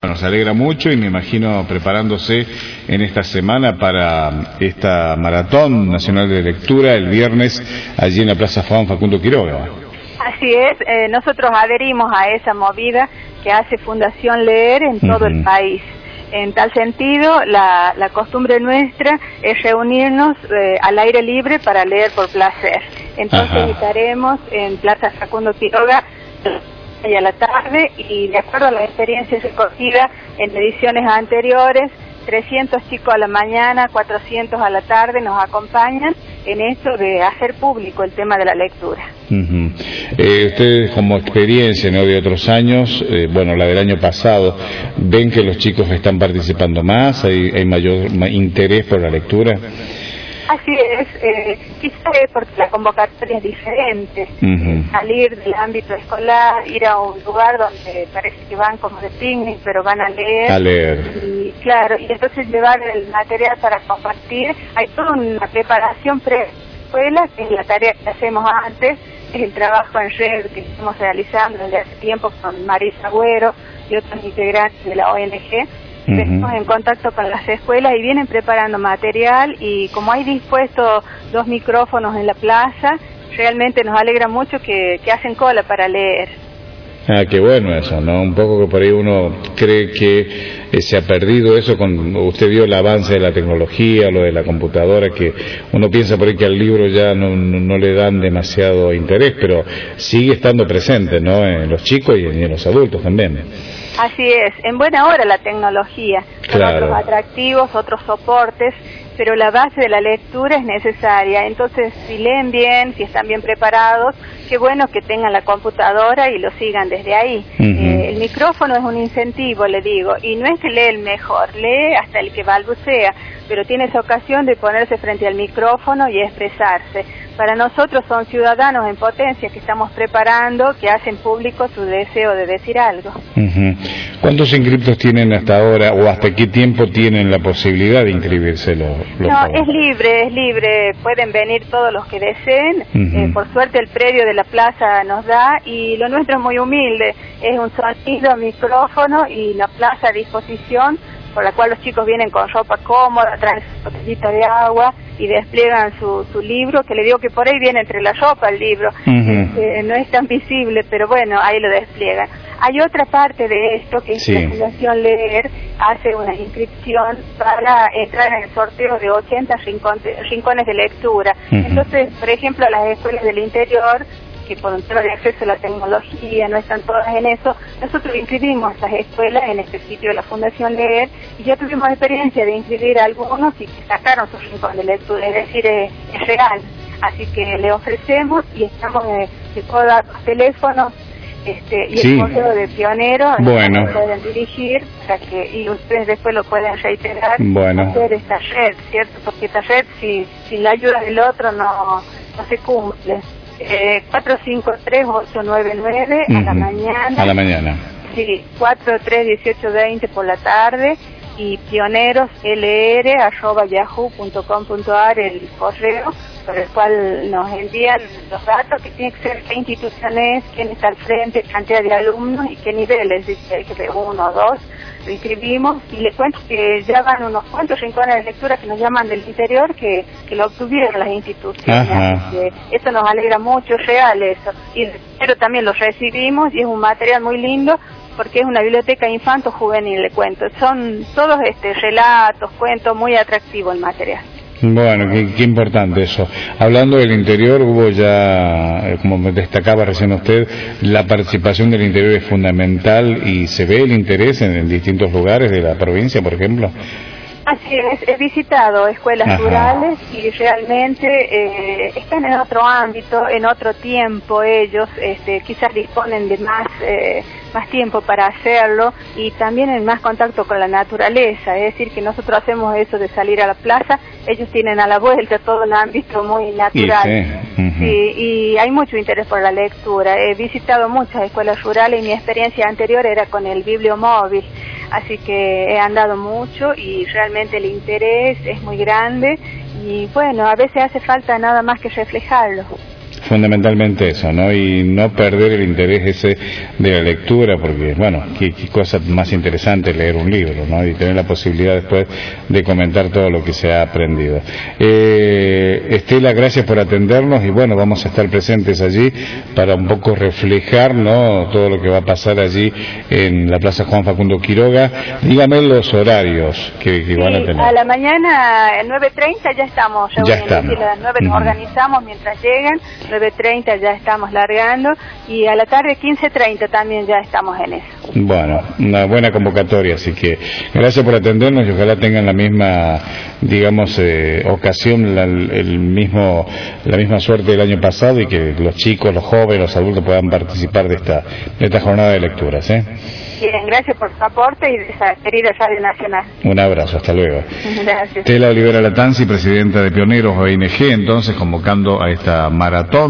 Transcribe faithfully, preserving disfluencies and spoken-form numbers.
Nos alegra mucho y me imagino preparándose en esta semana para esta Maratón Nacional de Lectura el viernes allí en la Plaza Juan Facundo Quiroga. Así es, eh, nosotros adherimos a esa movida que hace Fundación Leer en todo uh-huh. el país. En tal sentido, la, la costumbre nuestra es reunirnos eh, al aire libre para leer por placer. Entonces Ajá. estaremos en Plaza Facundo Quiroga y a la tarde, y de acuerdo a la experiencia recogida en ediciones anteriores, trescientos chicos a la mañana, cuatrocientos a la tarde nos acompañan en esto de hacer público el tema de la lectura. Uh-huh. eh, ustedes como experiencia, ¿no?, de otros años, eh, bueno, la del año pasado, ¿ven que los chicos están participando más? ¿Hay, hay mayor interés por la lectura? Así es, eh, quizás es porque la convocatoria es diferente, uh-huh. salir del ámbito escolar, ir a un lugar donde parece que van como de picnic, pero van a leer. A leer. Y, claro, y entonces llevar el material para compartir. Hay toda una preparación pre-escuela, que es la tarea que hacemos antes, es el trabajo en red que estamos realizando desde hace tiempo con Marisa Agüero y otros integrantes de la O N G. Uh-huh. Estamos en contacto con las escuelas y vienen preparando material, y como hay dispuestos dos micrófonos en la plaza, realmente nos alegra mucho que, que hacen cola para leer. Ah, qué bueno eso, ¿no? Un poco que por ahí uno cree que eh, se ha perdido eso. Con usted vio el avance de la tecnología, lo de la computadora, que uno piensa por ahí que al libro ya no, no, no le dan demasiado interés, pero sigue estando presente, ¿no?, en los chicos y en, y en los adultos también. Así es, en buena hora la tecnología, con claro. otros atractivos, otros soportes, pero la base de la lectura es necesaria. Entonces, si leen bien, si están bien preparados, qué bueno que tengan la computadora y lo sigan desde ahí. Uh-huh. Eh, el micrófono es un incentivo, le digo, y no es que lee el mejor, lee hasta el que balbucea, pero tiene esa ocasión de ponerse frente al micrófono y expresarse. Para nosotros son ciudadanos en potencia que estamos preparando, que hacen público su deseo de decir algo. Uh-huh. ¿Cuántos inscriptos tienen hasta ahora, o hasta qué tiempo tienen la posibilidad de inscribirse los, los No, jóvenes? es libre, es libre, pueden venir todos los que deseen. Uh-huh. eh, por suerte el predio de la plaza nos da, y lo nuestro es muy humilde, es un sonido, micrófono y la plaza a disposición, por la cual los chicos vienen con ropa cómoda, traen su botellita de agua y despliegan su, su libro, que le digo que por ahí viene entre la ropa el libro. Uh-huh. eh, no es tan visible, pero bueno, ahí lo despliegan. Hay otra parte de esto, que es sí. la Fundación Leer hace una inscripción para entrar en el sorteo de ochenta rincones, rincones de lectura. Uh-huh. Entonces, por ejemplo, las escuelas del interior, que por un tema de acceso a la tecnología no están todas en eso, nosotros inscribimos estas escuelas en este sitio de la Fundación Leer, y ya tuvimos experiencia de inscribir a algunos y que sacaron sus rincones de lectura, es decir, es, es real. Así que le ofrecemos, y estamos, eh, que puedo dar los teléfonos este, y sí. el correo de pionero, bueno. lo pueden dirigir para que, y ustedes después lo pueden reiterar, bueno. hacer esta red, ¿cierto? Porque esta red, si, sin la ayuda del otro, no, no se cumple. Eh, cuatro cinco tres, ocho nueve nueve uh-huh. a la mañana. A la mañana. Sí, cuatro tres dieciocho veinte por la tarde, y pioneros L R arroba yahoo punto com punto a r el correo por el cual nos envían los datos, que tiene que ser qué instituciones, quién está al frente, cantidad de alumnos y qué niveles, dice que de uno o dos. Lo inscribimos, y les cuento que ya van unos cuantos rincones de lectura que nos llaman del interior que, que lo obtuvieron las instituciones. Así que eso nos alegra mucho, es real eso. Y pero también lo recibimos, y es un material muy lindo, porque es una biblioteca infanto-juvenil, le cuento. Son todos este relatos, cuentos, muy atractivo el material. Bueno, qué, qué importante eso. Hablando del interior, hubo ya, como me destacaba recién usted, la participación del interior es fundamental, y se ve el interés en, en distintos lugares de la provincia, por ejemplo. Así es, he visitado escuelas Ajá. rurales, y realmente eh, están en otro ámbito, en otro tiempo ellos, este, quizás disponen de más eh, más tiempo para hacerlo, y también en más contacto con la naturaleza, es decir, que nosotros hacemos eso de salir a la plaza, ellos tienen a la vuelta todo el ámbito muy natural. Y, sí. Uh-huh. Sí, y hay mucho interés por la lectura. He visitado muchas escuelas rurales, y mi experiencia anterior era con el bibliomóvil, así que he andado mucho, y realmente el interés es muy grande, y bueno, a veces hace falta nada más que reflejarlo. fundamentalmente eso, ¿no? Y no perder el interés ese de la lectura, porque, bueno, qué, qué cosa más interesante leer un libro, ¿no? Y tener la posibilidad después de comentar todo lo que se ha aprendido. Eh, Estela, gracias por atendernos y, bueno, vamos a estar presentes allí para un poco reflejar, ¿no?, todo lo que va a pasar allí en la Plaza Juan Facundo Quiroga. Dígame los horarios que, que sí, van a tener. A la mañana, nueve treinta ya estamos. Ya estamos. A las nueve nos uh-huh. organizamos mientras llegan, nueve treinta ya estamos largando, y a la tarde quince treinta también ya estamos en eso. Bueno, una buena convocatoria, así que gracias por atendernos y ojalá tengan la misma, digamos, eh, ocasión, la, el mismo, la misma suerte del año pasado, y que los chicos, los jóvenes, los adultos puedan participar de esta, de esta jornada de lecturas, ¿eh? Bien, gracias por su aporte y de esa querida Radio Nacional. Un abrazo, hasta luego. Gracias. Estela Olivera Latanzi, presidenta de Pioneros O N G, entonces convocando a esta maratón.